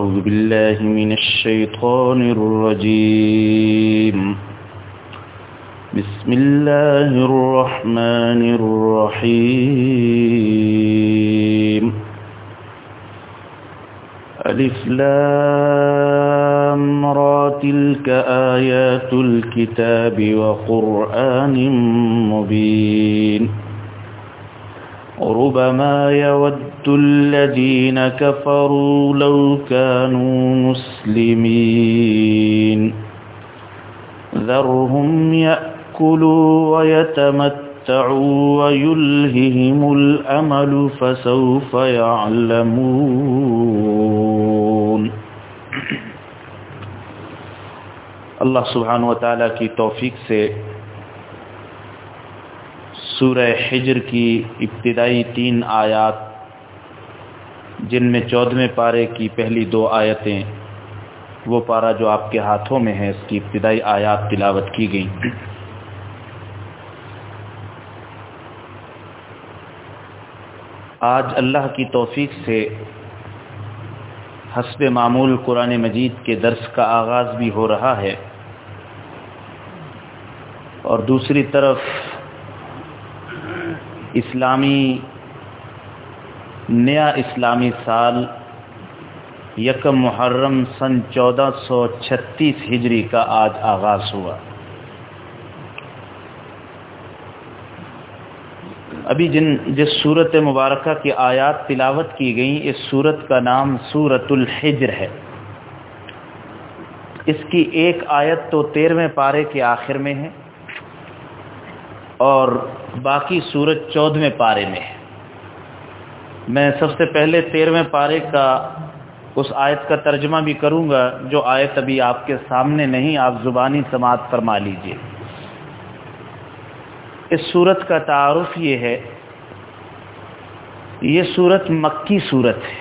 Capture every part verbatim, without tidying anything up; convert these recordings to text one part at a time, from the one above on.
أعوذ بالله من الشيطان الرجيم بسم الله الرحمن الرحيم ألف لام را تلك آيات الكتاب وقرآن مبين ربما يود الذين كفروا لو كانوا مسلمين ذرهم يأكلوا ويتمتعوا ويلههم الأمل فسوف يعلمون. اللہ سبحانہ و تعالیٰ کی توفیق سے سورہ حجر کی ابتدائی تین آیات، جن میں چودھویں پارے کی پہلی دو آیتیں، وہ پارہ جو آپ کے ہاتھوں میں ہے، اس کی ابتدائی آیات تلاوت کی گئیں. آج اللہ کی توفیق سے حسب معمول قرآن مجید کے درس کا آغاز بھی ہو رہا ہے، اور دوسری طرف اسلامی نیا اسلامی سال یکم محرم سن چودہ سو چھتیس ہجری کا آج آغاز ہوا. ابھی جن جس سورت مبارکہ کی آیات تلاوت کی گئیں، اس سورت کا نام سورۃ الحجر ہے. اس کی ایک آیت تو تیرہویں پارے کے آخر میں ہے اور باقی سورت چودھویں پارے میں ہے. میں سب سے پہلے تیرہویں پارے کا اس آیت کا ترجمہ بھی کروں گا جو آیت ابھی آپ کے سامنے نہیں، آپ زبانی سماعت فرما لیجئے. اس سورت کا تعارف یہ ہے، یہ سورت مکی سورت ہے.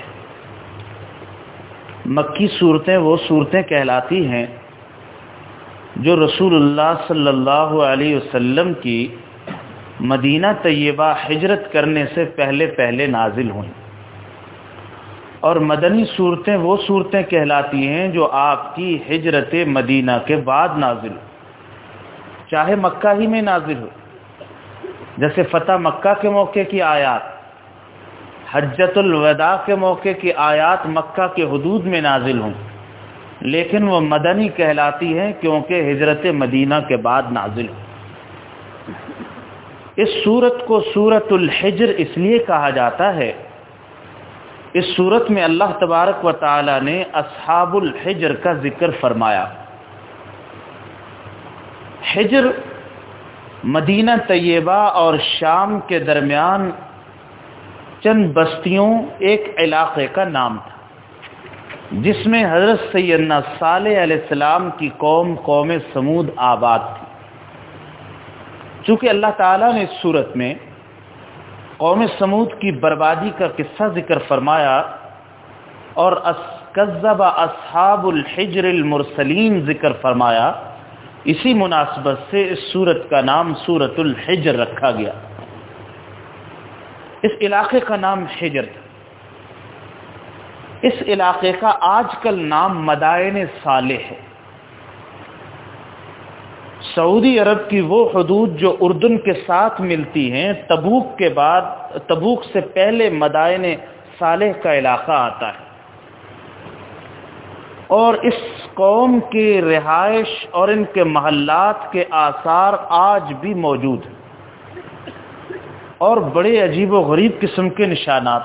مکی صورتیں وہ صورتیں کہلاتی ہیں جو رسول اللہ صلی اللہ علیہ وسلم کی مدینہ طیبہ ہجرت کرنے سے پہلے پہلے نازل ہوئیں، اور مدنی صورتیں وہ صورتیں کہلاتی ہیں جو آپ کی ہجرت مدینہ کے بعد نازل ہو، چاہے مکہ ہی میں نازل ہو. جیسے فتح مکہ کے موقع کی آیات، حجۃ الوداع کے موقع کی آیات مکہ کے حدود میں نازل ہوں، لیکن وہ مدنی کہلاتی ہیں کیونکہ ہجرت مدینہ کے بعد نازل ہوں. اس سورت کو سورۃ الحجر اس لیے کہا جاتا ہے، اس سورت میں اللہ تبارک و تعالی نے اصحاب الحجر کا ذکر فرمایا. حجر مدینہ طیبہ اور شام کے درمیان چند بستیوں ایک علاقے کا نام تھا، جس میں حضرت سیدنا صالح علیہ السلام کی قوم قوم سمود آباد تھی. چونکہ اللہ تعالیٰ نے اس صورت میں قوم سمود کی بربادی کا قصہ ذکر فرمایا اور کذب اصحاب الحجر المرسلین ذکر فرمایا، اسی مناسبت سے اس سورت کا نام سورۃ الحجر رکھا گیا. اس علاقے کا نام حجر تھا. اس علاقے کا آج کل نام مدائن صالح ہے. سعودی عرب کی وہ حدود جو اردن کے ساتھ ملتی ہیں، تبوک کے بعد تبوک سے پہلے مدائن صالح کا علاقہ آتا ہے، اور اس قوم کی رہائش اور ان کے محلات کے آثار آج بھی موجود ہیں، اور بڑے عجیب و غریب قسم کے نشانات.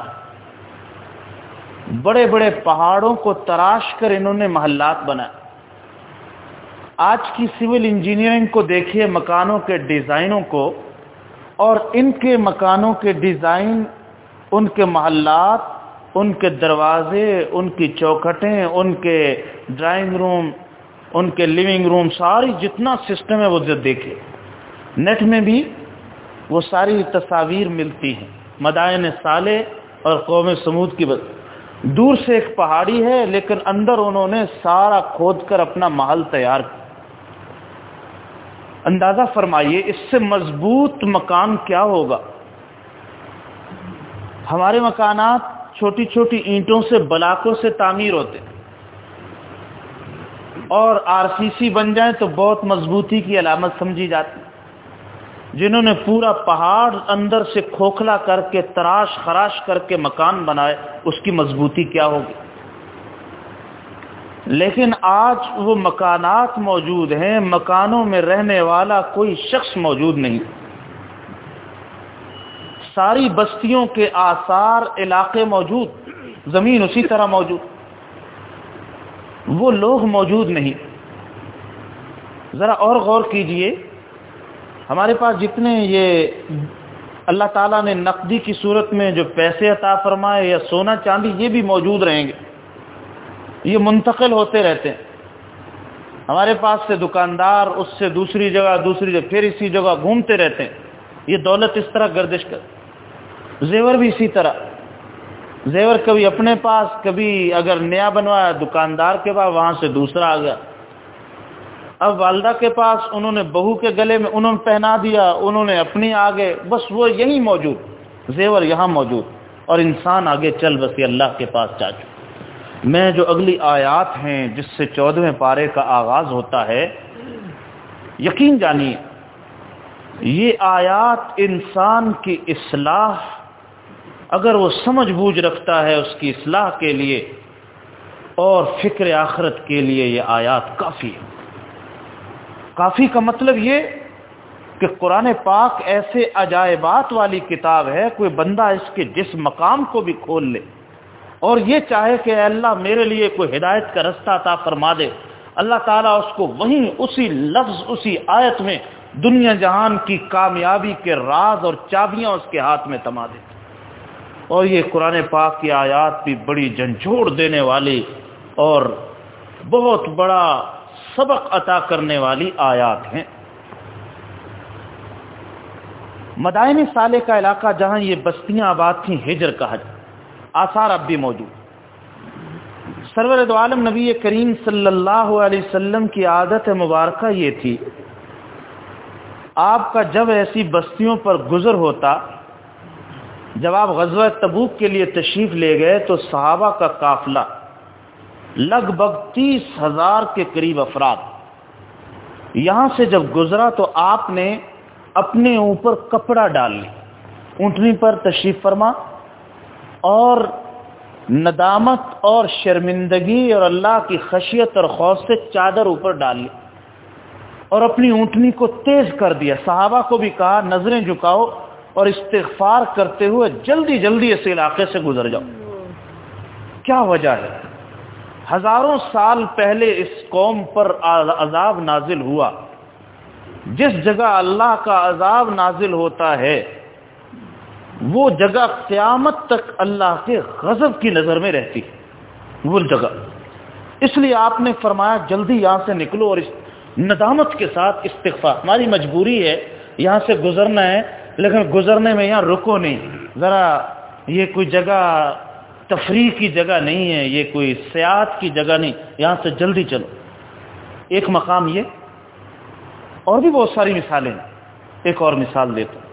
بڑے بڑے پہاڑوں کو تراش کر انہوں نے محلات بنائے. آج کی سول انجینئرنگ کو دیکھیے، مکانوں کے ڈیزائنوں کو، اور ان کے مکانوں کے ڈیزائن، ان کے محلات، ان کے دروازے، ان کی چوکھٹیں، ان کے ڈرائنگ روم، ان کے لیونگ روم، ساری جتنا سسٹم ہے وہ دیکھے. نیٹ میں بھی وہ ساری تصاویر ملتی ہیں مدائن صالح اور قوم سمود کی. بس دور سے ایک پہاڑی ہے، لیکن اندر انہوں نے سارا کھود کر اپنا محل تیار کیا. اندازہ فرمائیے اس سے مضبوط مکان کیا ہوگا. ہمارے مکانات چھوٹی چھوٹی اینٹوں سے، بلاکوں سے تعمیر ہوتے ہیں، اور آر سی سی بن جائیں تو بہت مضبوطی کی علامت سمجھی جاتی. جنہوں نے پورا پہاڑ اندر سے کھوکھلا کر کے تراش خراش کر کے مکان بنائے اس کی مضبوطی کیا ہوگی. لیکن آج وہ مکانات موجود ہیں، مکانوں میں رہنے والا کوئی شخص موجود نہیں. ساری بستیوں کے آثار علاقے موجود، زمین اسی طرح موجود، وہ لوگ موجود نہیں. ذرا اور غور کیجئے، ہمارے پاس جتنے یہ اللہ تعالیٰ نے نقدی کی صورت میں جو پیسے عطا فرمائے یا سونا چاندی، یہ بھی موجود رہیں گے، یہ منتقل ہوتے رہتے ہیں. ہمارے پاس سے دکاندار اس سے دوسری جگہ دوسری جگہ پھر اسی جگہ گھومتے رہتے ہیں. یہ دولت اس طرح گردش کر. زیور بھی اسی طرح، زیور کبھی اپنے پاس، کبھی اگر نیا بنوایا دکاندار کے پاس، وہاں سے دوسرا آ گیا. اب والدہ کے پاس، انہوں نے بہو کے گلے میں انہوں نے پہنا دیا، انہوں نے اپنی آگے، بس وہ یہی موجود، زیور یہاں موجود، اور انسان آگے چل بسی اللہ کے پاس جا چکا. میں جو اگلی آیات ہیں جس سے چودھویں پارے کا آغاز ہوتا ہے، یقین جانیے یہ آیات انسان کی اصلاح، اگر وہ سمجھ بوجھ رکھتا ہے اس کی اصلاح کے لیے اور فکر آخرت کے لیے، یہ آیات کافی ہے. کافی کا مطلب یہ کہ قرآن پاک ایسے عجائبات والی کتاب ہے، کوئی بندہ اس کے جس مقام کو بھی کھول لے اور یہ چاہے کہ اے اللہ میرے لیے کوئی ہدایت کا رستہ عطا فرما دے، اللہ تعالیٰ اس کو وہیں اسی لفظ اسی آیت میں دنیا جہان کی کامیابی کے راز اور چابیاں اس کے ہاتھ میں تما دے. اور یہ قرآن پاک کی آیات بھی بڑی جھنجھوڑ دینے والی اور بہت بڑا سبق عطا کرنے والی آیات ہیں. مدائن صالح کا علاقہ جہاں یہ بستیاں آباد تھیں، ہجر کہا جاتا، آثار اب بھی موجود. سرور دو عالم نبی کریم صلی اللہ علیہ وسلم کی عادت مبارکہ یہ تھی، آپ کا جب ایسی بستیوں پر گزر ہوتا، جب آپ غزوہ تبوک کے لیے تشریف لے گئے تو صحابہ کا قافلہ لگ بھگ تیس ہزار کے قریب افراد یہاں سے جب گزرا تو آپ نے اپنے اوپر کپڑا ڈال لی، اونٹنی پر تشریف فرما، اور ندامت اور شرمندگی اور اللہ کی خشیت اور خوف سے چادر اوپر ڈال لی اور اپنی اونٹنی کو تیز کر دیا. صحابہ کو بھی کہا نظریں جھکاؤ اور استغفار کرتے ہوئے جلدی جلدی اس علاقے سے گزر جاؤ. کیا وجہ ہے؟ ہزاروں سال پہلے اس قوم پر عذاب نازل ہوا. جس جگہ اللہ کا عذاب نازل ہوتا ہے وہ جگہ قیامت تک اللہ کے غضب کی نظر میں رہتی ہے، وہ جگہ. اس لیے آپ نے فرمایا جلدی یہاں سے نکلو اور اس ندامت کے ساتھ استغفار. ہماری مجبوری ہے یہاں سے گزرنا ہے، لیکن گزرنے میں یہاں رکو نہیں. ذرا یہ کوئی جگہ تفریح کی جگہ نہیں ہے، یہ کوئی سیاحت کی جگہ نہیں، یہاں سے جلدی چلو. ایک مقام یہ، اور بھی بہت ساری مثالیں ہیں. ایک اور مثال دیتا ہوں.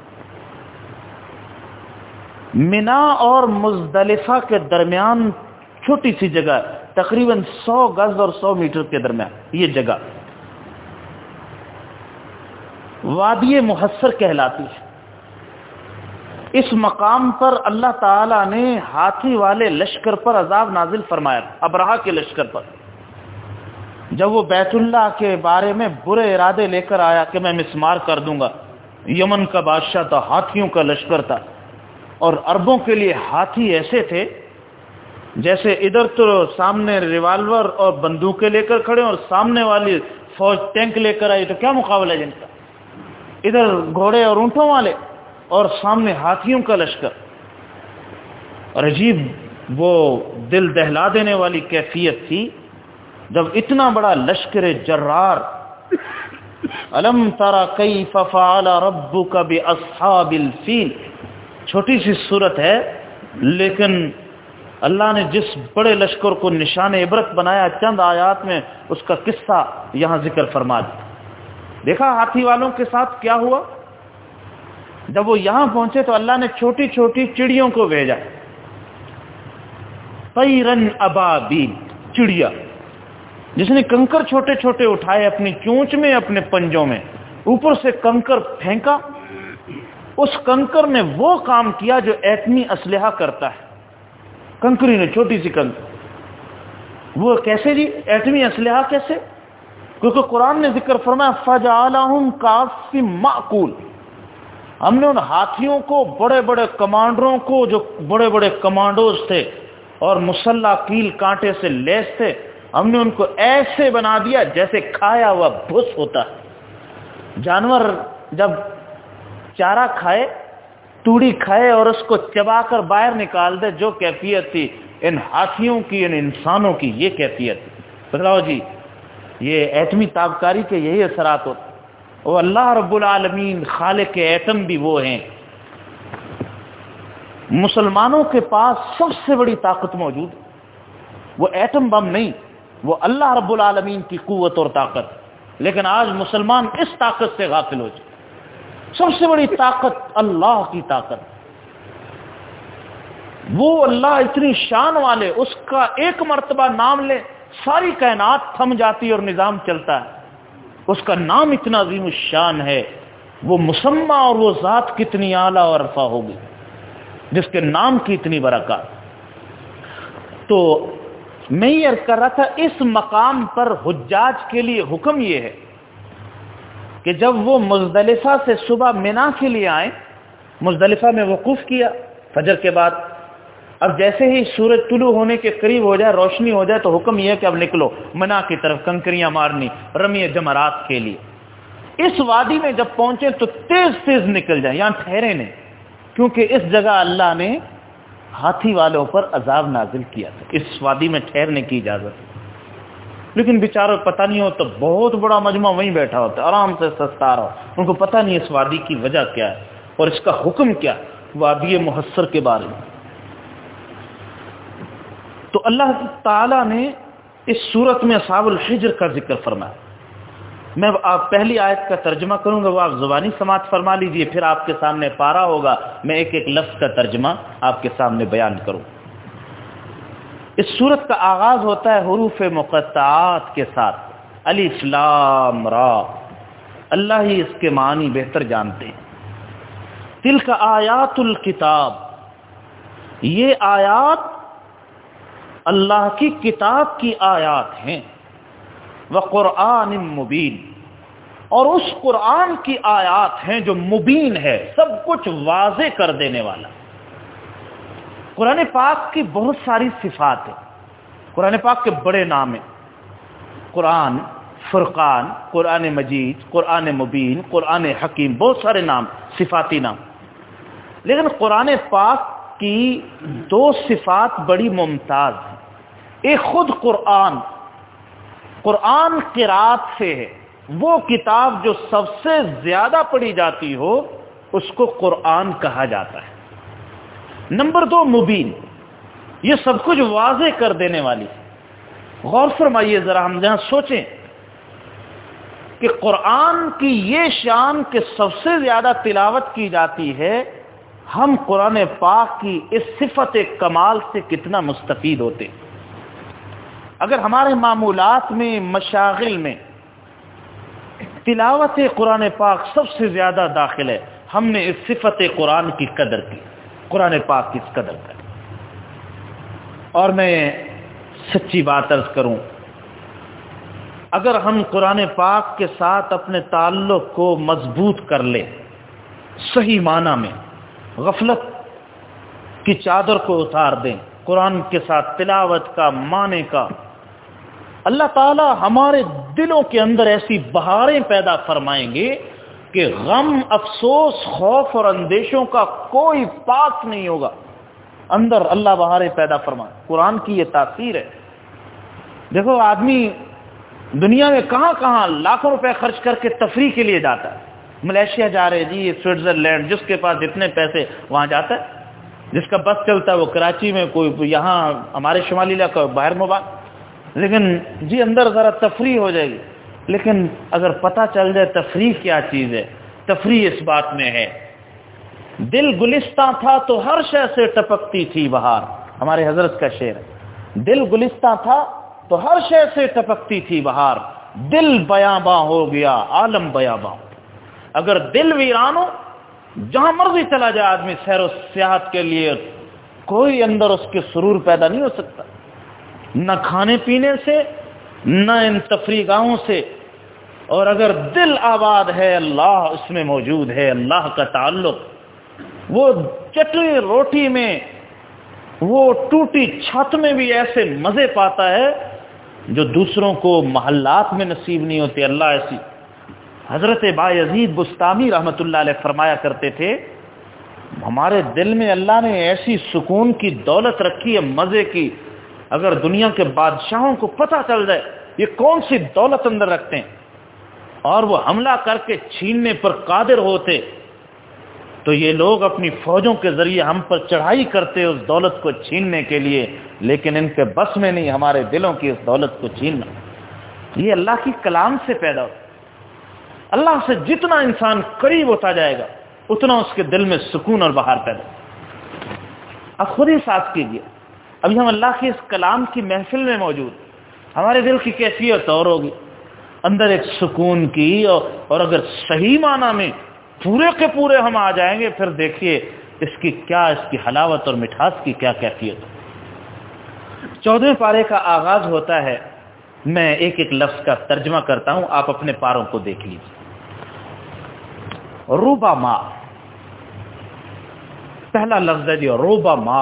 منا اور مزدلفہ کے درمیان چھوٹی سی جگہ، تقریباً سو گز اور سو میٹر کے درمیان یہ جگہ وادی محصر کہلاتی ہے. اس مقام پر اللہ تعالی نے ہاتھی والے لشکر پر عذاب نازل فرمایا، ابرہہ کے لشکر پر. جب وہ بیت اللہ کے بارے میں برے ارادے لے کر آیا کہ میں مسمار کر دوں گا، یمن کا بادشاہ تھا، ہاتھیوں کا لشکر تھا، اور عربوں کے لیے ہاتھی ایسے تھے جیسے ادھر تو سامنے ریوالور اور بندوقیں لے کر کھڑے اور سامنے والی فوج ٹینک لے کر آئی، تو کیا مقابلہ ہے جن کا؟ ادھر گھوڑے اور اونٹوں والے اور سامنے ہاتھیوں کا لشکر. اور عجیب وہ دل دہلا دینے والی کیفیت تھی جب اتنا بڑا لشکر جرار. الم تری کیف فعل ربک باصحاب الفیل، چھوٹی سی صورت ہے لیکن اللہ نے جس بڑے لشکر کو نشان عبرت بنایا، چند آیات میں اس کا قصہ یہاں ذکر فرما دیا. دیکھا ہاتھی والوں کے ساتھ کیا ہوا؟ جب وہ یہاں پہنچے تو اللہ نے چھوٹی چھوٹی چڑیوں کو بھیجا، طیرن ابابیل، چڑیا. جس نے کنکر چھوٹے چھوٹے اٹھائے اپنی چونچ میں اپنے پنجوں میں, اوپر سے کنکر پھینکا, اس کنکر نے وہ کام کیا جو ایٹمی اسلحہ کرتا ہے. کنکری نے چھوٹی سی کنکر, وہ کیسے جی ایٹمی اسلحہ کیسے؟ کیونکہ قرآن نے ذکر فرمایا فجعلہم کعصف مأکول, ہم نے ان ہاتھیوں کو, بڑے بڑے کمانڈروں کو جو بڑے بڑے کمانڈوز تھے اور مسلح کیل کانٹے سے لیس تھے, ہم نے ان کو ایسے بنا دیا جیسے کھایا ہوا بھس ہوتا ہے. جانور جب چارہ کھائے, توڑی کھائے اور اس کو چبا کر باہر نکال دے, جو کیفیت تھی ان ہاتھیوں کی, ان انسانوں کی یہ کیفیت تھی. بتلاؤ جی یہ ایٹمی تابکاری کے یہی اثرات ہوتے. وہ اللہ رب العالمین خالق ایٹم بھی وہ ہیں. مسلمانوں کے پاس سب سے بڑی طاقت موجود, وہ ایٹم بم نہیں, وہ اللہ رب العالمین کی قوت اور طاقت. لیکن آج مسلمان اس طاقت سے غافل ہو چکے. سب سے بڑی طاقت اللہ کی طاقت. وہ اللہ اتنی شان والے, اس کا ایک مرتبہ نام لے ساری کائنات تھم جاتی اور نظام چلتا ہے. اس کا نام اتنا عظیم الشان ہے, وہ مسمى اور وہ ذات کتنی اعلیٰ اور رفع ہوگی جس کے نام کی اتنی برکات. تو میں یہ عرض کر رہا تھا اس مقام پر حجاج کے لیے حکم یہ ہے کہ جب وہ مزدلفہ سے صبح منا کے لیے آئیں, مزدلفہ میں وقوف کیا فجر کے بعد, اب جیسے ہی سورج طلوع ہونے کے قریب ہو جائے, روشنی ہو جائے, تو حکم یہ ہے کہ اب نکلو منا کی طرف, کنکریاں مارنی, رمی جمرات کے لیے. اس وادی میں جب پہنچے تو تیز تیز نکل جائیں, یہاں ٹھہرے نہیں, کیونکہ اس جگہ اللہ نے ہاتھی والوں پر عذاب نازل کیا تھا, اس وادی میں ٹھہرنے کی اجازت. لیکن بیچاروں کو پتہ نہیں ہو, تو بہت بڑا مجمع وہیں بیٹھا ہوتا ہے آرام سے سستا رہا, ان کو پتہ نہیں اس وادی کی وجہ کیا ہے اور اس کا حکم کیا, وادی محصر کے بارے میں. تو اللہ تعالیٰ نے اس صورت میں اصحاب الحجر کا ذکر فرمایا. میں آپ پہلی آیت کا ترجمہ کروں گا, وہ آپ زبانی سماعت فرما لیجئے, پھر آپ کے سامنے پارا ہوگا, میں ایک ایک لفظ کا ترجمہ آپ کے سامنے بیان کروں. اس صورت کا آغاز ہوتا ہے حروف مقطعات کے ساتھ, الف لام را. اللہ ہی اس کے معنی بہتر جانتے ہیں. تلک آیات الکتاب, یہ آیات اللہ کی کتاب کی آیات ہیں. وقرآن مبین, اور اس قرآن کی آیات ہیں جو مبین ہے, سب کچھ واضح کر دینے والا. قرآن پاک کی بہت ساری صفات ہیں. قرآن پاک کے بڑے نام ہیں, قرآن, فرقان, قرآن مجید, قرآن مبین, قرآن حکیم, بہت سارے نام, صفاتی نام. لیکن قرآن پاک کی دو صفات بڑی ممتاز ہیں. ایک خود قرآن, قرآن قرات سے ہے, وہ کتاب جو سب سے زیادہ پڑھی جاتی ہو اس کو قرآن کہا جاتا ہے. نمبر دو مبین, یہ سب کچھ واضح کر دینے والی. غور فرمائیے ذرا, ہم جہاں سوچیں کہ قرآن کی یہ شان کہ سب سے زیادہ تلاوت کی جاتی ہے, ہم قرآن پاک کی اس صفت کمال سے کتنا مستفید ہوتے. اگر ہمارے معمولات میں, مشاغل میں تلاوت قرآن پاک سب سے زیادہ داخل ہے, ہم نے اس صفت قرآن کی قدر کی, قرآن پاک کی قدر کی. اور میں سچی بات عرض کروں, اگر ہم قرآن پاک کے ساتھ اپنے تعلق کو مضبوط کر لیں, صحیح معنی میں غفلت کی چادر کو اتار دیں, قرآن کے ساتھ تلاوت کا, معنی کا, اللہ تعالی ہمارے دلوں کے اندر ایسی بہاریں پیدا فرمائیں گے کہ غم, افسوس, خوف اور اندیشوں کا کوئی پاس نہیں ہوگا. اندر اللہ بہاریں پیدا فرمائے. قرآن کی یہ تاثیر ہے. دیکھو آدمی دنیا میں کہاں کہاں لاکھوں روپے خرچ کر کے تفریح کے لیے جاتا ہے. ملیشیا جا رہے جی, سوئٹزرلینڈ, جس کے پاس جتنے پیسے وہاں جاتا ہے. جس کا بس چلتا ہے وہ کراچی میں, کوئی یہاں ہمارے شمالی علاقہ باہر مباد. لیکن جی اندر ذرا تفریح ہو جائے گی. لیکن اگر پتہ چل جائے تفریح کیا چیز ہے, تفریح اس بات میں ہے, دل گلستہ تھا تو ہر شے سے ٹپکتی تھی بہار. ہمارے حضرت کا شعر ہے, دل گلستہ تھا تو ہر شے سے ٹپکتی تھی بہار، دل بیاباں ہو گیا عالم بیاباں۔ اگر دل ویران ہو، جہاں مرضی چلا جائے آدمی سیر و سیاحت کے لیے، کوئی اندر اس کے سرور پیدا نہیں ہو سکتا، نہ کھانے پینے سے نہ ان تفریح گاہوں سے۔ اور اگر دل آباد ہے، اللہ اس میں موجود ہے، اللہ کا تعلق، وہ چٹنی روٹی میں، وہ ٹوٹی چھت میں بھی ایسے مزے پاتا ہے جو دوسروں کو محلات میں نصیب نہیں ہوتے۔ اللہ ایسی۔ حضرت بایزید بستامی رحمۃ اللہ علیہ فرمایا کرتے تھے، ہمارے دل میں اللہ نے ایسی سکون کی دولت رکھی ہے، مزے کی، اگر دنیا کے بادشاہوں کو پتہ چل جائے یہ کون سی دولت اندر رکھتے ہیں اور وہ حملہ کر کے چھیننے پر قادر ہوتے، تو یہ لوگ اپنی فوجوں کے ذریعے ہم پر چڑھائی کرتے اس دولت کو چھیننے کے لیے، لیکن ان کے بس میں نہیں ہمارے دلوں کی اس دولت کو چھیننا۔ یہ اللہ کی کلام سے پیدا ہو۔ اللہ سے جتنا انسان قریب ہوتا جائے گا اتنا اس کے دل میں سکون اور بہار پیدا ہو۔ اب خود ہی ساتھ کیجیے، ابھی ہم اللہ کی اس کلام کی محفل میں موجود، ہمارے دل کی کیفیت اور ہوگی، اندر ایک سکون کی، اور اگر صحیح معنی میں پورے کے پورے ہم آ جائیں گے، پھر دیکھیے اس کی کیا، اس کی حلاوت اور مٹھاس کی کیا کیفیت ہے۔ چودھویں پارے کا آغاز ہوتا ہے، میں ایک ایک لفظ کا ترجمہ کرتا ہوں، آپ اپنے پاروں کو دیکھ لیجیے۔ ربما، پہلا لفظ ہے جی ربما۔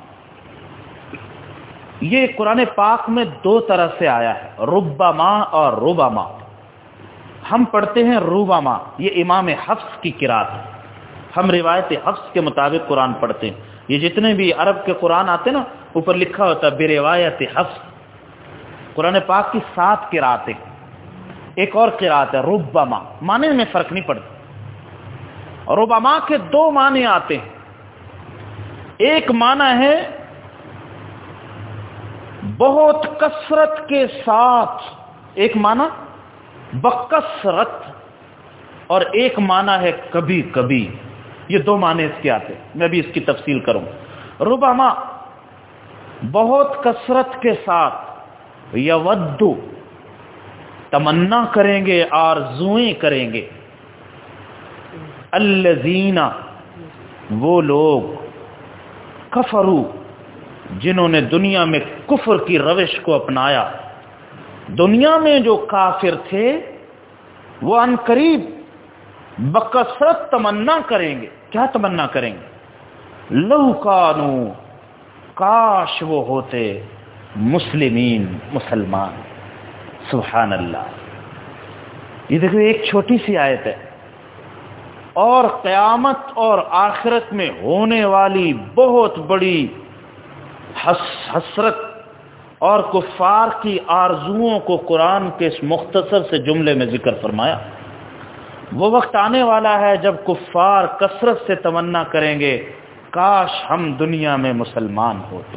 یہ قرآن پاک میں دو طرح سے آیا ہے، ربما اور ربما۔ ہم پڑھتے ہیں ربما، یہ امام حفص کی قرات ہے، ہم روایت حفص کے مطابق قرآن پڑھتے ہیں۔ یہ جتنے بھی عرب کے قرآن آتے ہیں نا، اوپر لکھا ہوتا ہے بروایت حفص۔ قرآن پاک کی سات قراتیں، ایک اور قرات ہے ربما، معنی میں فرق نہیں پڑتا۔ ربما کے دو معنی آتے ہیں، ایک معنی ہے بہت کثرت کے ساتھ، ایک معنی بکثرت، اور ایک معنی ہے کبھی کبھی۔ یہ دو معنی اس کے آتے ہیں، میں بھی اس کی تفصیل کروں۔ ربما بہت کثرت کے ساتھ، یود تمنا کریں گے، آرزوئیں کریں گے، الذین وہ لوگ، کفروا جنہوں نے دنیا میں کفر کی روش کو اپنایا، دنیا میں جو کافر تھے وہ ان قریب بکثرت تمنا کریں گے۔ کیا تمنا کریں گے؟ لو کانوا، کاش وہ ہوتے، مسلمین، مسلمان۔ سبحان اللہ۔ یہ دیکھو ایک چھوٹی سی آیت ہے، اور قیامت اور آخرت میں ہونے والی بہت بڑی حسرت اور کفار کی آرزوؤں کو قرآن کے اس مختصر سے جملے میں ذکر فرمایا۔ وہ وقت آنے والا ہے جب کفار کثرت سے تمنا کریں گے، کاش ہم دنیا میں مسلمان ہوتے۔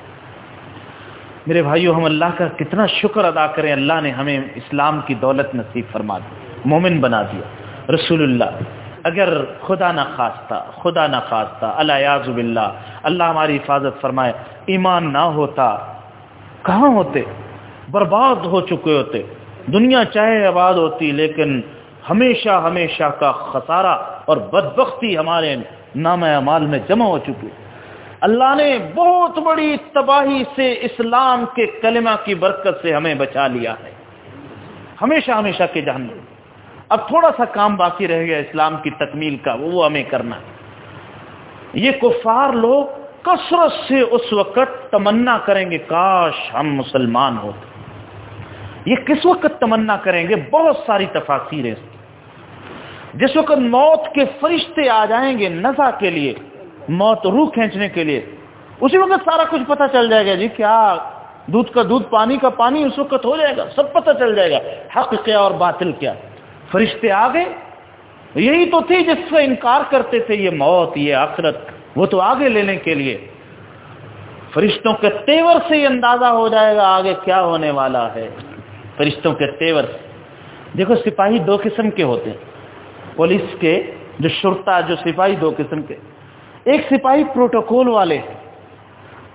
میرے بھائیو، ہم اللہ کا کتنا شکر ادا کریں، اللہ نے ہمیں اسلام کی دولت نصیب فرما دی، مومن بنا دیا۔ رسول اللہ اگر خدا نہ خواستہ خدا نہ خواستہ الیاذ باللہ، اللہ ہماری حفاظت فرمائے، ایمان نہ ہوتا، کہاں ہوتے؟ برباد ہو چکے ہوتے۔ دنیا چاہے آباد ہوتی، لیکن ہمیشہ ہمیشہ کا خسارہ اور بدبختی ہمارے نام اعمال میں جمع ہو چکی۔ اللہ نے بہت بڑی تباہی سے اسلام کے کلمہ کی برکت سے ہمیں بچا لیا ہے، ہمیشہ ہمیشہ کے جہنم۔ اب تھوڑا سا کام باقی رہ گیا اسلام کی تکمیل کا، وہ ہمیں کرنا ہے۔ یہ کفار لوگ کثرت سے اس وقت تمنا کریں گے، کاش ہم مسلمان ہوتے۔ یہ کس وقت تمنا کریں گے؟ بہت ساری تفاسیر ہیں اس کی۔ جس وقت موت کے فرشتے آ جائیں گے نزع کے لیے، موت روح کھینچنے کے لیے، اسی وقت سارا کچھ پتہ چل جائے گا جی، کیا دودھ کا دودھ، پانی کا پانی، اس وقت ہو جائے گا، سب پتہ چل جائے گا، حق کیا اور باطل کیا۔ فرشتے آ گئے، یہی تو تھی جس سے انکار کرتے تھے، یہ موت، یہ آخرت، وہ تو آگے لینے کے لیے۔ فرشتوں کے تیور سے یہ اندازہ ہو جائے گا آگے کیا ہونے والا ہے۔ فرشتوں کے تیور سے دیکھو، سپاہی دو قسم کے ہوتے ہیں، پولیس کے جو شرطا، جو سپاہی دو قسم کے، ایک سپاہی پروٹوکول والے،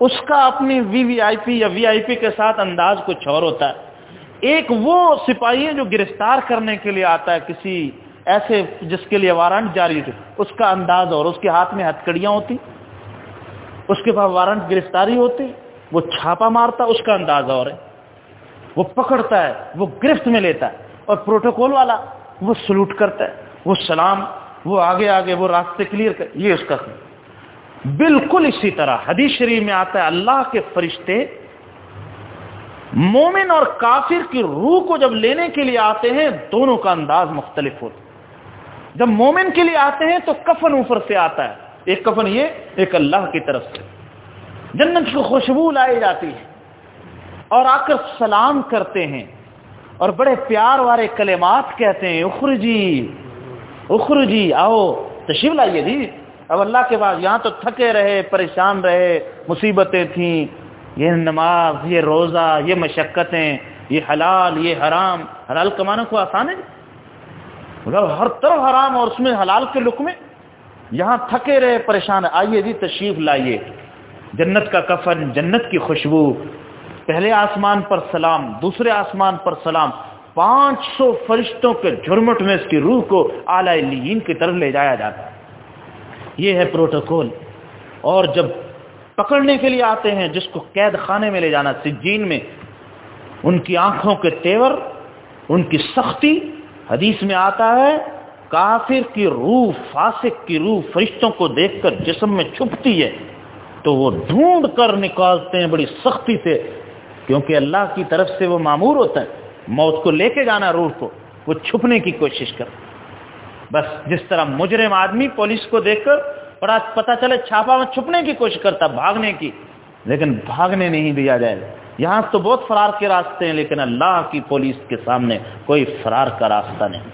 اس کا اپنی وی وی آئی پی یا وی آئی پی کے ساتھ انداز کچھ اور ہوتا ہے. ایک وہ سپاہی ہے جو گرفتار کرنے کے لیے آتا ہے کسی ایسے جس کے لیے وارنٹ جاری ہو، اس کا انداز اور، اس کے ہاتھ میں ہتھکڑیاں ہوتی، اس کے پاس وارنٹ گرفتاری ہوتی، وہ چھاپا مارتا، اس کا انداز اور ہے. وہ پکڑتا ہے، وہ گرفت میں لیتا ہے. اور پروٹوکول والا وہ سلوٹ کرتا ہے، وہ سلام، وہ آگے آگے وہ راستے کلیئر کر، یہ اس کا ہے. بالکل اسی طرح حدیث شریف میں آتا ہے اللہ کے فرشتے مومن اور کافر کی روح کو جب لینے کے لیے آتے ہیں دونوں کا انداز مختلف ہوتا ہے. جب مومن کے لیے آتے ہیں تو کفن اوپر سے آتا ہے، ایک کفن یہ، ایک اللہ کی طرف سے. جنت کی خوشبو لائی جاتی ہے اور آ کر سلام کرتے ہیں اور بڑے پیار والے کلمات کہتے ہیں، اخرجی اخرجی، آؤ تشریف لائیے جی. اب اللہ کے بعد یہاں تو تھکے رہے، پریشان رہے، مصیبتیں تھیں، یہ نماز، یہ روزہ، یہ مشقتیں، یہ حلال، یہ حرام. حلال کمانا کو آسان ہے، مطلب ہر طرف حرام اور اس میں حلال کے لقمے. یہاں تھکے رہے، پریشان، آئیے جی تشریف لائیے. جنت کا کفن، جنت کی خوشبو، پہلے آسمان پر سلام، دوسرے آسمان پر سلام، پانچ سو فرشتوں کے جھرمٹ میں اس کی روح کو اعلی علیین کی طرف لے جایا جاتا ہے. یہ ہے پروٹوکول. اور جب پکڑنے کے لیے آتے ہیں جس کو قید خانے میں لے جانا، سجین میں، ان کی آنکھوں کے تیور، ان کی سختی. حدیث میں آتا ہے کافر کی روح، فاسق کی روح فرشتوں کو دیکھ کر جسم میں چھپتی ہے تو وہ ڈھونڈ کر نکالتے ہیں بڑی سختی سے، کیونکہ اللہ کی طرف سے وہ مامور ہوتا ہے موت کو لے کے جانا روح کو. وہ چھپنے کی کوشش کر، بس جس طرح مجرم آدمی پولیس کو دیکھ کر بڑا پتہ چلے چھاپا میں چھپنے کی کوشش کرتا، بھاگنے کی، لیکن بھاگنے نہیں دیا جائے. یہاں تو بہت فرار کے راستے ہیں لیکن اللہ کی پولیس کے سامنے کوئی فرار کا راستہ نہیں.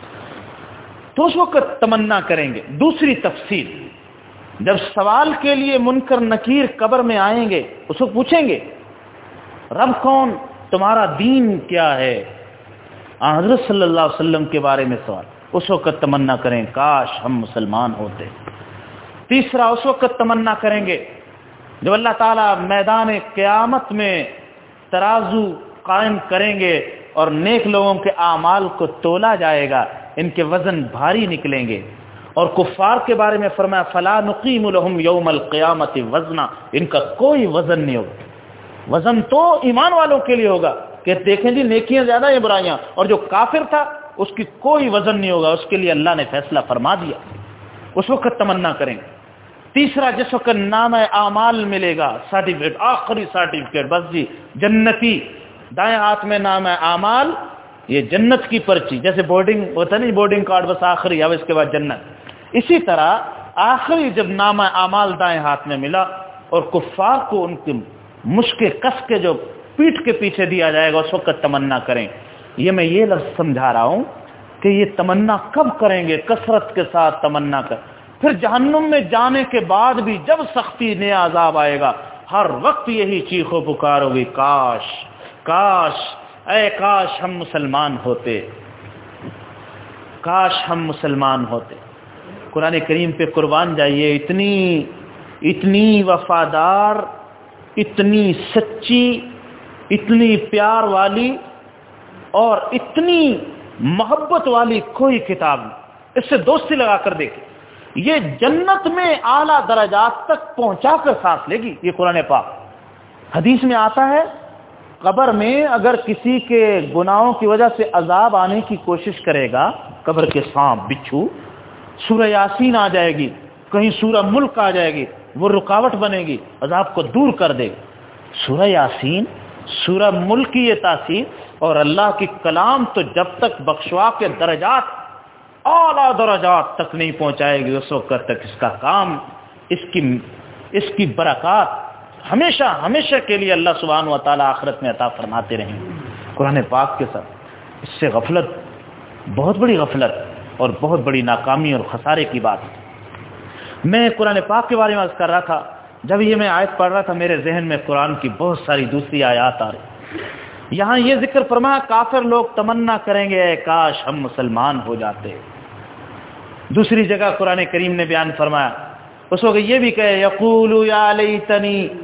تو اس وقت تمنا کریں گے. دوسری تفصیل، جب سوال کے لیے منکر نکیر قبر میں آئیں گے اس کو پوچھیں گے رب کون، تمہارا دین کیا ہے، حضرت صلی اللہ علیہ وسلم کے بارے میں سوال. اس وقت تمنا کریں کاش ہم مسلمان ہوتے. تیسرا، اس وقت تمنا کریں گے جب اللہ تعالیٰ میدان قیامت میں ترازو قائم کریں گے اور نیک لوگوں کے اعمال کو تولا جائے گا، ان کے وزن بھاری نکلیں گے. اور کفار کے بارے میں فرمایا فلا نقیم لهم یوم القیامت وزنا، ان کا کوئی وزن نہیں ہوگا. وزن تو ایمان والوں کے لیے ہوگا کہ دیکھیں جی نیکیاں زیادہ ہیں برائیاں، اور جو کافر تھا اس کی کوئی وزن نہیں ہوگا، اس کے لیے اللہ نے فیصلہ فرما دیا. اس وقت تمنا کریں. تیسرا، جس وقت نام اعمال ملے گا، سرٹیفکیٹ، آخری سرٹیفکیٹ، بس جی جنتی، دائیں ہاتھ میں نام اعمال، یہ جنت کی پرچی، جیسے بورڈنگ ہوتا ہے نہیں بورڈنگ کارڈ، بس آخری، اب اس کے بعد جنت. اسی طرح آخری جب نام اعمال دائیں ہاتھ میں ملا اور کفار کو ان کی مشکل کس کے جو پیٹ کے پیچھے دیا جائے گا، اس وقت تمنا کریں. یہ میں یہ لفظ سمجھا رہا ہوں کہ یہ تمنا کب کریں گے، کثرت کے ساتھ تمنا کر. پھر جہنم میں جانے کے بعد بھی جب سختی نیا عذاب آئے گا، ہر وقت یہی چیخ و پکار ہوگی، کاش کاش اے کاش ہم مسلمان ہوتے، کاش ہم مسلمان ہوتے. قرآن کریم پہ قربان جائیے، اتنی اتنی وفادار، اتنی سچی، اتنی پیار والی اور اتنی محبت والی کوئی کتاب نہیں. اس سے دوستی لگا کر دیکھیں، یہ جنت میں اعلیٰ درجات تک پہنچا کر سانس لے گی. یہ قرآن پاک. حدیث میں آتا ہے قبر میں اگر کسی کے گناہوں کی وجہ سے عذاب آنے کی کوشش کرے گا، قبر کے سانپ، بچھو، سورہ یاسین آ جائے گی، کہیں سورہ ملک آ جائے گی، وہ رکاوٹ بنے گی، عذاب کو دور کر دے گی. سورہ یاسین، سورہ ملک کی یہ تاثیر، اور اللہ کی کلام تو جب تک بخشوا کے درجات، اعلیٰ درجات تک نہیں پہنچائے گی، اس وقت تک اس کا کام، اس کی اس کی برکات ہمیشہ ہمیشہ کے لیے اللہ سبحانہ و تعالیٰ آخرت میں عطا فرماتے رہیں گے. قرآن پاک کے ساتھ اس سے غفلت، بہت بڑی غفلت اور بہت بڑی ناکامی اور خسارے کی بات ہے. میں قرآن پاک کے بارے میں عرض کر رہا تھا، جب یہ میں آیت پڑھ رہا تھا میرے ذہن میں قرآن کی بہت ساری دوسری آیات آ رہی. یہاں یہ ذکر فرمایا کافر لوگ تمنا کریں گے اے کاش ہم مسلمان ہو جاتے. دوسری جگہ قرآن کریم نے بیان فرمایا، اس وقت یہ بھی کہے یقول یا لیتنی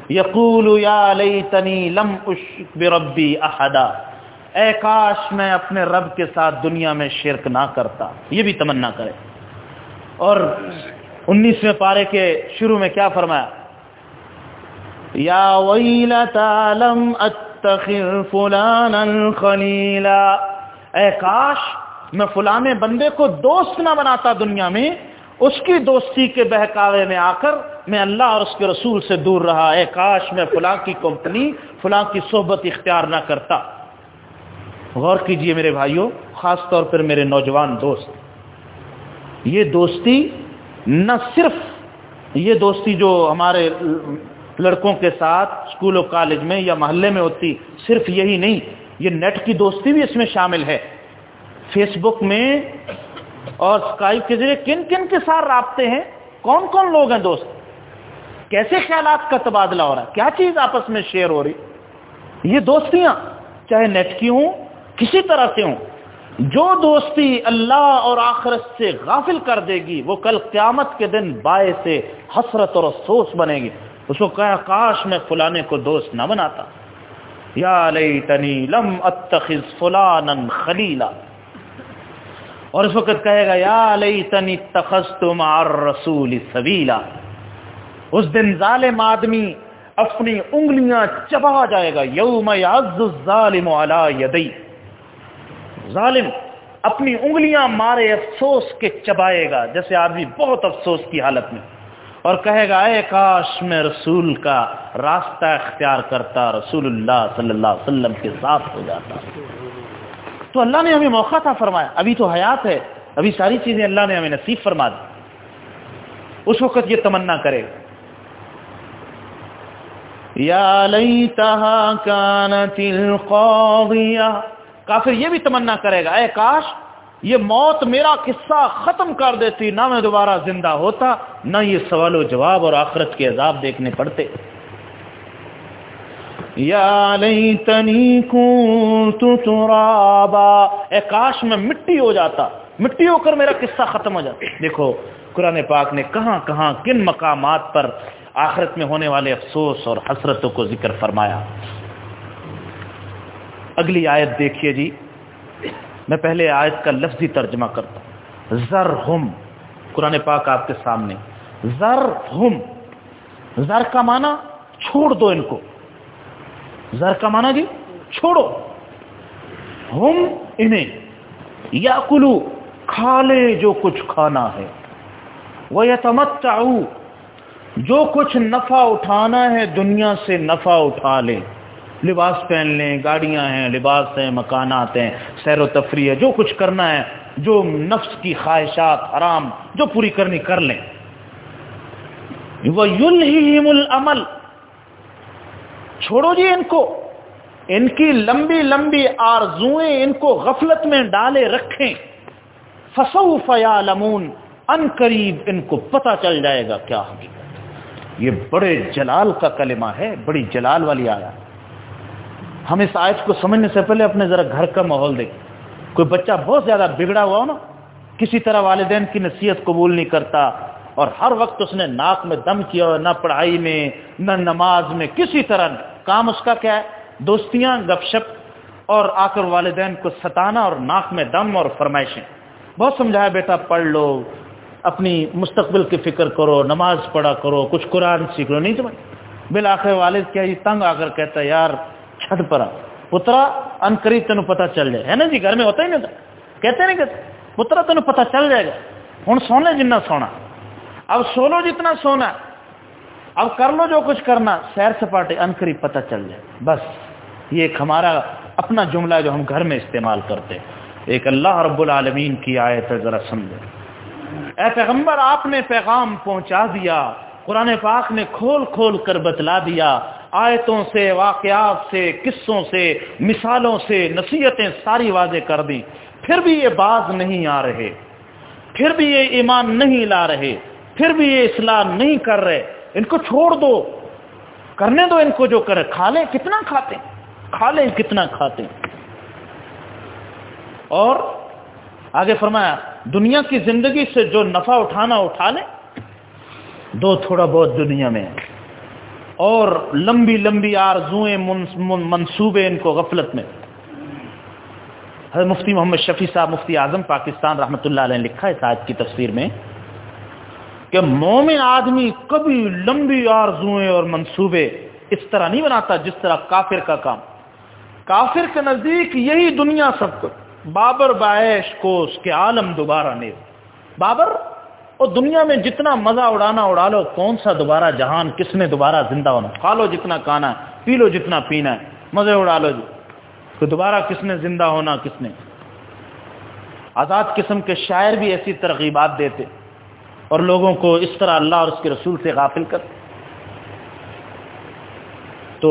یقول یا لیتنی لم اشرک بربی احدا، اے کاش میں اپنے رب کے ساتھ دنیا میں شرک نہ کرتا، یہ بھی تمنا کرے۔ اور انیسویں پارے کے شروع میں کیا فرمایا؟ یا ویلتا لم اتخذ فلانا خلیلا، اے کاش میں فلانے بندے کو دوست نہ بناتا دنیا میں، اس کی دوستی کے بہکاوے میں آ کر میں اللہ اور اس کے رسول سے دور رہا، اے کاش میں فلاں کی کمپنی فلاں کی صحبت اختیار نہ کرتا۔ غور کیجئے میرے بھائیوں، خاص طور پر میرے نوجوان دوست، یہ دوستی نہ صرف یہ دوستی جو ہمارے لڑکوں کے ساتھ اسکول و کالج میں یا محلے میں ہوتی، صرف یہی نہیں، یہ نیٹ کی دوستی بھی اس میں شامل ہے۔ فیس بک میں اور اسکائپ کے ذریعے کن کن کے ساتھ رابطے ہیں، کون کون لوگ ہیں دوست، کیسے خیالات کا تبادلہ ہو رہا ہے، کیا چیز آپس میں شیئر ہو رہی، یہ دوستیاں چاہے نیٹ کی ہوں کسی طرح سے ہوں، جو دوستی اللہ اور آخرت سے غافل کر دے گی وہ کل قیامت کے دن باعث حسرت اور افسوس بنے گی۔ اس کو کہا کاش میں فلانے کو دوست نہ بناتا، یا لیتنی لم اتخذ فلانا خلیلا، اور اس وقت کہے گا یا لیتنی اتخذت مع الرسول سبیلا۔ اس دن ظالم آدمی اپنی انگلیاں چبا جائے گا، یوم یعض الظالم علی یدی، ظالم اپنی انگلیاں مارے افسوس کے چبائے گا، جیسے آدمی بہت افسوس کی حالت میں، اور کہے گا اے کاش میں رسول کا راستہ اختیار کرتا، رسول اللہ صلی اللہ علیہ وسلم کے ساتھ ہو جاتا۔ تو اللہ نے ہمیں موقع تھا فرمایا، ابھی تو حیات ہے، ابھی ساری چیزیں اللہ نے ہمیں نصیب فرما دی، اس وقت یہ تمنا کرے یا لیتہا کانت القاضیہ، کافر یہ بھی تمنا کرے گا اے کاش یہ موت میرا قصہ ختم کر دیتی، نہ میں دوبارہ زندہ ہوتا، نہ یہ سوال و جواب اور آخرت کے عذاب دیکھنے پڑتے۔ یا لیتنی کنت ترابا، اے کاش میں مٹی ہو جاتا، مٹی ہو کر میرا قصہ ختم ہو جاتا۔ دیکھو قرآن پاک نے کہاں کہاں کن مقامات پر آخرت میں ہونے والے افسوس اور حسرتوں کو ذکر فرمایا۔ اگلی آیت دیکھیے جی، میں پہلے آیت کا لفظی ترجمہ کرتا ہوں۔ ذرہم، قرآن پاک آپ کے سامنے، ذرہم، ذر کا معنی چھوڑ دو ان کو، ذر کا معنی جی چھوڑو، ہم انہیں، یاکلو کھا لے جو کچھ کھانا ہے، ویتمتعو جو کچھ نفع اٹھانا ہے دنیا سے نفع اٹھا لے، لباس پہن لیں، گاڑیاں ہیں، لباس ہیں، مکانات ہیں، سیر و تفریح ہے، جو کچھ کرنا ہے، جو نفس کی خواہشات حرام جو پوری کرنی کر لیں۔ وَيُلْهِهِمُ الْأَمَلِ، چھوڑو جی ان کو، ان کی لمبی لمبی آرزوئیں ان کو غفلت میں ڈالے رکھیں۔ فَسَوْفَ يَعْلَمُونَ، ان قریب ان کو پتہ چل جائے گا کیا حقیقت۔ یہ بڑے جلال کا کلمہ ہے، بڑی جلال والی آیت۔ ہم اس آیت کو سمجھنے سے پہلے اپنے ذرا گھر کا ماحول دیکھیں۔ کوئی بچہ بہت زیادہ بگڑا ہوا ہو نا، کسی طرح والدین کی نصیحت قبول نہیں کرتا، اور ہر وقت اس نے ناک میں دم کیا، نہ پڑھائی میں نہ نماز میں، کسی طرح کام اس کا کیا ہے، دوستیاں، گپ شپ، اور آ کر والدین کو ستانا اور ناک میں دم اور فرمائشیں۔ بہت سمجھایا بیٹا پڑھ لو، اپنی مستقبل کی فکر کرو، نماز پڑھا کرو، کچھ قرآن سیکھ لو، نہیں سمجھ۔ بالآخر والد کیا یہ تنگ آ کر کہتا ہے یار چھت پر پترا ان قریب تینوں پتہ چل جائے، ہے نا جی، گھر میں ہوتا ہی نہیں ہوتا، کہتے نہیں کہتے پترا تینوں پتہ چل جائے گا، ہوں سونے جتنا سونا، اب سو لو جتنا سونا، اب کر لو جو کچھ کرنا، سیر سپاٹے ان قریب پتہ چل جائے۔ بس یہ ایک ہمارا اپنا جملہ ہے جو ہم گھر میں استعمال کرتے ہیں۔ ایک اللہ رب العالمین کی آیت ہے، ذرا سمجھیں۔ اے پیغمبر آپ نے پیغام پہنچا دیا، قرآن پاک نے کھول کھول کر بتلا دیا، آیتوں سے، واقعات سے، قصوں سے، مثالوں سے نصیحتیں ساری واضح کر دیں، پھر بھی یہ باز نہیں آ رہے، پھر بھی یہ ایمان نہیں لا رہے، پھر بھی یہ اصلاح نہیں کر رہے۔ ان کو چھوڑ دو، کرنے دو ان کو جو کرے، کھا لیں کتنا کھاتے ہیں، کھا لیں کتنا کھاتے ہیں۔ اور آگے فرمایا دنیا کی زندگی سے جو نفع اٹھانا اٹھا لیں، دو تھوڑا بہت دنیا میں اور لمبی لمبی آرزوئیں منصوبے ان کو غفلت میں. حضرت مفتی محمد شفیع صاحب مفتی اعظم پاکستان رحمۃ اللہ علیہ نے لکھا ہے اس آیت کی تفسیر میں کہ مومن آدمی کبھی لمبی آرزوئیں اور منصوبے اس طرح نہیں بناتا جس طرح کافر کا کام. کافر کے نزدیک یہی دنیا سب کچھ. بابر باعش کو اس کے عالم دوبارہ نیو. بابر اور دنیا میں جتنا مزہ اڑانا اڑا لو, کون سا دوبارہ جہان, کس نے دوبارہ زندہ ہونا. کھا لو جتنا کھانا ہے, پی لو جتنا پینا ہے, مزے اڑا لو جی, تو دوبارہ کس نے زندہ ہونا, کس نے. آزاد قسم کے شاعر بھی ایسی ترغیبات دیتے اور لوگوں کو اس طرح اللہ اور اس کے رسول سے غافل کرتے. تو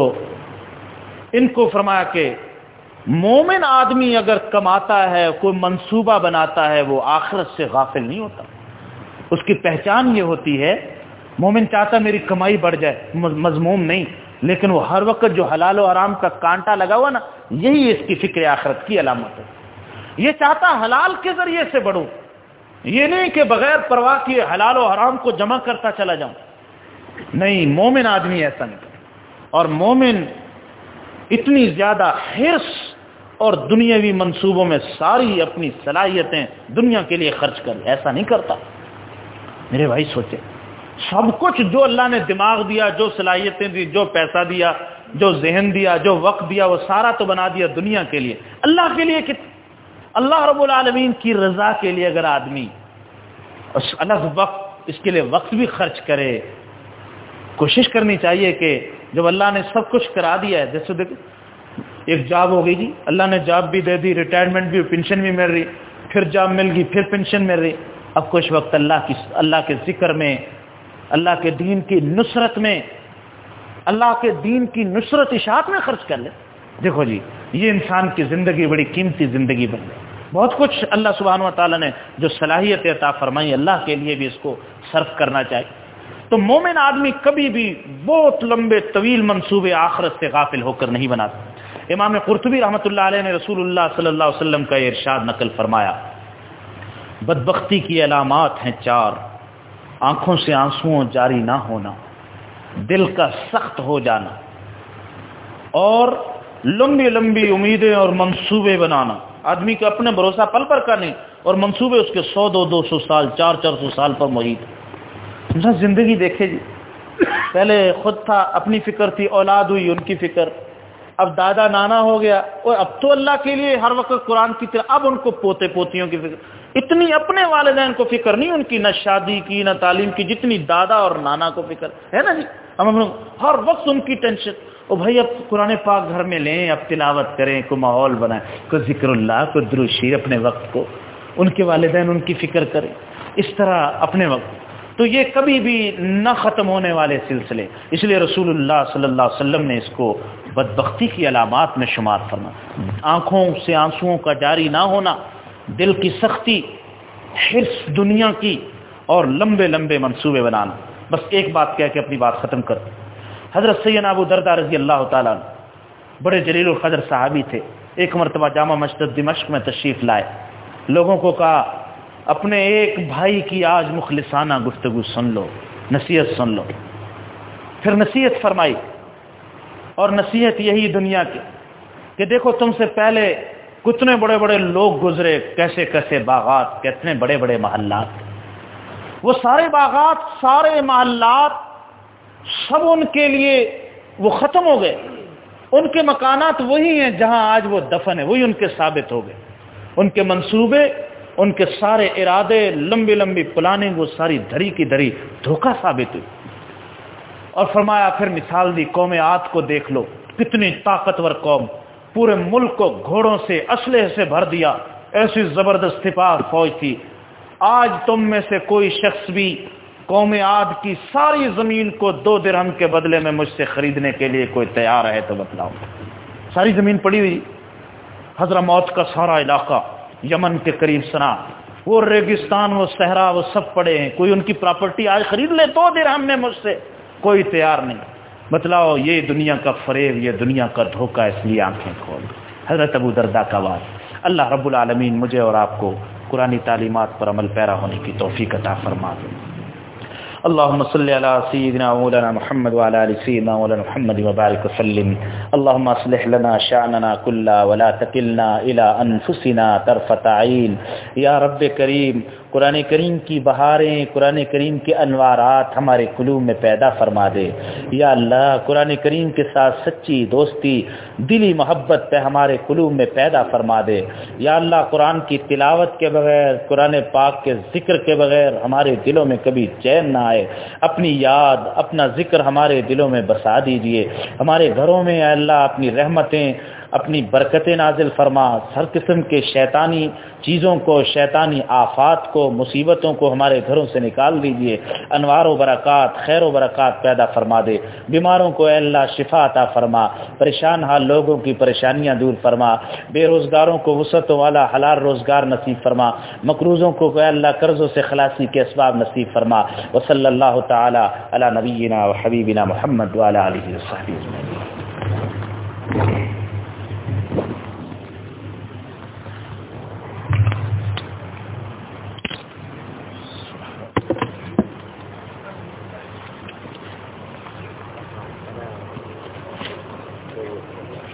ان کو فرمایا کہ مومن آدمی اگر کماتا ہے, کوئی منصوبہ بناتا ہے, وہ آخرت سے غافل نہیں ہوتا. اس کی پہچان یہ ہوتی ہے, مومن چاہتا میری کمائی بڑھ جائے, مذموم نہیں, لیکن وہ ہر وقت جو حلال و حرام کا کانٹا لگا ہوا نا, یہی اس کی فکر آخرت کی علامت ہے. یہ چاہتا حلال کے ذریعے سے بڑھوں, یہ نہیں کہ بغیر پرواہ کیے حلال و حرام کو جمع کرتا چلا جاؤں. نہیں, مومن آدمی ایسا نہیں کرتا. اور مومن اتنی زیادہ حرص اور دنیاوی منصوبوں میں ساری اپنی صلاحیتیں دنیا کے لیے خرچ کر, ایسا نہیں کرتا. میرے بھائی سوچے, سب کچھ جو اللہ نے دماغ دیا, جو صلاحیتیں دی, جو پیسہ دیا, جو ذہن دیا, جو وقت دیا, وہ سارا تو بنا دیا دنیا کے لیے. اللہ کے لیے کتنا, اللہ رب العالمین کی رضا کے لیے اگر آدمی الگ وقت اس کے لیے وقت بھی خرچ کرے, کوشش کرنی چاہیے کہ جب اللہ نے سب کچھ کرا دیا ہے, جیسے دیکھو ایک جاب ہو گئی جی, اللہ نے جاب بھی دے دی, ریٹائرمنٹ بھی, پینشن بھی مل رہی, پھر جاب مل گئی, پھر پینشن مل رہی. اب کچھ وقت اللہ کی اللہ کے ذکر میں, اللہ کے دین کی نصرت میں, اللہ کے دین کی نصرت اشاعت میں خرچ کر لے. دیکھو جی, یہ انسان کی زندگی بڑی قیمتی زندگی بن گئی. بہت کچھ اللہ سبحانہ و تعالیٰ نے جو صلاحیت عطا فرمائی, اللہ کے لیے بھی اس کو صرف کرنا چاہیے. تو مومن آدمی کبھی بھی بہت لمبے طویل منصوبے آخرت سے غافل ہو کر نہیں بناتا. امام قرطبی رحمۃ اللہ علیہ نے رسول اللہ صلی اللہ علیہ وسلم کا یہ ارشاد نقل فرمایا, بدبختی کی علامات ہیں چار: آنکھوں سے آنسوؤں جاری نہ ہونا, دل کا سخت ہو جانا, اور لمبی لمبی امیدیں اور منصوبے بنانا. آدمی کا اپنے بھروسہ پل پر کا نہیں, اور منصوبے اس کے سو دو دو سو سال چار چار سو سال پر محیط. زندگی دیکھے جی, پہلے خود تھا, اپنی فکر تھی, اولاد ہوئی, ان کی فکر, اب دادا نانا ہو گیا, اور اب تو اللہ کے لیے ہر وقت قرآن کی طرح, اب ان کو پوتے پوتیوں کی فکر. اتنی اپنے والدین کو فکر نہیں ان کی, نہ شادی کی نہ تعلیم کی, جتنی دادا اور نانا کو فکر ہے نا جی. ہم ہر وقت ان کی ٹینشن. او بھائی اب قرآن پاک گھر میں لیں, اب تلاوت کریں, کوئی ماحول بنائیں, کوئی ذکر اللہ, کوئی درود شریف اپنے وقت کو, ان کے والدین ان کی فکر کریں, اس طرح اپنے وقت. تو یہ کبھی بھی نہ ختم ہونے والے سلسلے. اس لیے رسول اللہ صلی اللہ علیہ وسلم نے اس کو بدبختی کی علامات میں شمار فرمایا. آنکھوں سے آنسوؤں کا جاری نہ ہونا, دل کی سختی, حرص دنیا کی, اور لمبے لمبے منصوبے بنانا. بس ایک بات کہہ کے اپنی بات ختم کر. حضرت سیدنا ابو درداء رضی اللہ تعالیٰ عنہ بڑے جلیل القدر صحابی تھے. ایک مرتبہ جامع مسجد دمشق میں تشریف لائے, لوگوں کو کہا اپنے ایک بھائی کی آج مخلصانہ گفتگو سن لو, نصیحت سن لو. پھر نصیحت فرمائی, اور نصیحت یہی دنیا کی کہ دیکھو تم سے پہلے کتنے بڑے بڑے لوگ گزرے, کیسے کیسے باغات, کتنے بڑے بڑے محلات. وہ سارے باغات, سارے محلات, سب ان کے لیے وہ ختم ہو گئے. ان کے مکانات وہی ہیں جہاں آج وہ دفن ہے, وہی ان کے ثابت ہو گئے. ان کے منصوبے, ان کے سارے ارادے, لمبی لمبی پلاننگ, وہ ساری دھری کی دھری دھوکہ ثابت ہوئی. اور فرمایا, پھر مثال دی, قوم عاد کو دیکھ لو, کتنی طاقتور قوم, پورے ملک کو گھوڑوں سے اسلحے سے بھر دیا, ایسی زبردست سپاہ فوج تھی. آج تم میں سے کوئی شخص بھی قوم عاد کی ساری زمین کو دو درہم کے بدلے میں مجھ سے خریدنے کے لیے کوئی تیار ہے تو بتلاؤ. ساری زمین پڑی ہوئی, حضرموت کا سارا علاقہ, یمن کے قریب سنا, وہ ریگستان, وہ صحرا, وہ سب پڑے ہیں. کوئی ان کی پراپرٹی آج خرید لے دو درہم میں مجھ سے, کوئی تیار نہیں. بتلاؤ, یہ دنیا کا فریب, یہ دنیا کا دھوکہ, اس لیے آنکھیں کھول. حضرت ابو درداء کا بات. اللہ رب العالمین مجھے اور آپ کو قرآنی تعلیمات پر عمل پیرا ہونے کی توفیق عطا فرما دے. اللهم صل على سيدنا مولانا محمد وعلى ال سيدنا مولانا محمد وبارك وسلم. اللهم اصلح لنا شأننا كله ولا تكلنا الى انفسنا طرفة عين. یا رب کریم، قرآن کریم کی بہاریں، قرآن کریم کے انوارات ہمارے قلوب میں پیدا فرما دے. یا اللہ، قرآن کریم کے ساتھ سچی دوستی، دلی محبت پہ ہمارے قلوب میں پیدا فرما دے. یا اللہ، قرآن کی تلاوت کے بغیر، قرآن پاک کے ذکر کے بغیر ہمارے دلوں میں کبھی چین نہ آئے. اپنی یاد، اپنا ذکر ہمارے دلوں میں بسا دیجئے. ہمارے گھروں میں اے اللہ اپنی رحمتیں، اپنی برکتیں نازل فرما. ہر قسم کے شیطانی چیزوں کو، شیطانی آفات کو، مصیبتوں کو ہمارے گھروں سے نکال دیجئے. انوار و برکات، خیر و برکات پیدا فرما دے. بیماروں کو اے اللہ شفا عطا فرما. پریشان حال لوگوں کی پریشانیاں دور فرما. بے روزگاروں کو وسعت والا حلال روزگار نصیب فرما. مقروضوں کو اے اللہ قرضوں سے خلاصی کے اسباب نصیب فرما. وصلی اللہ تعالی علی نبینا و حبیبنا محمد وعلی آلہ وصحبہ اجمعین.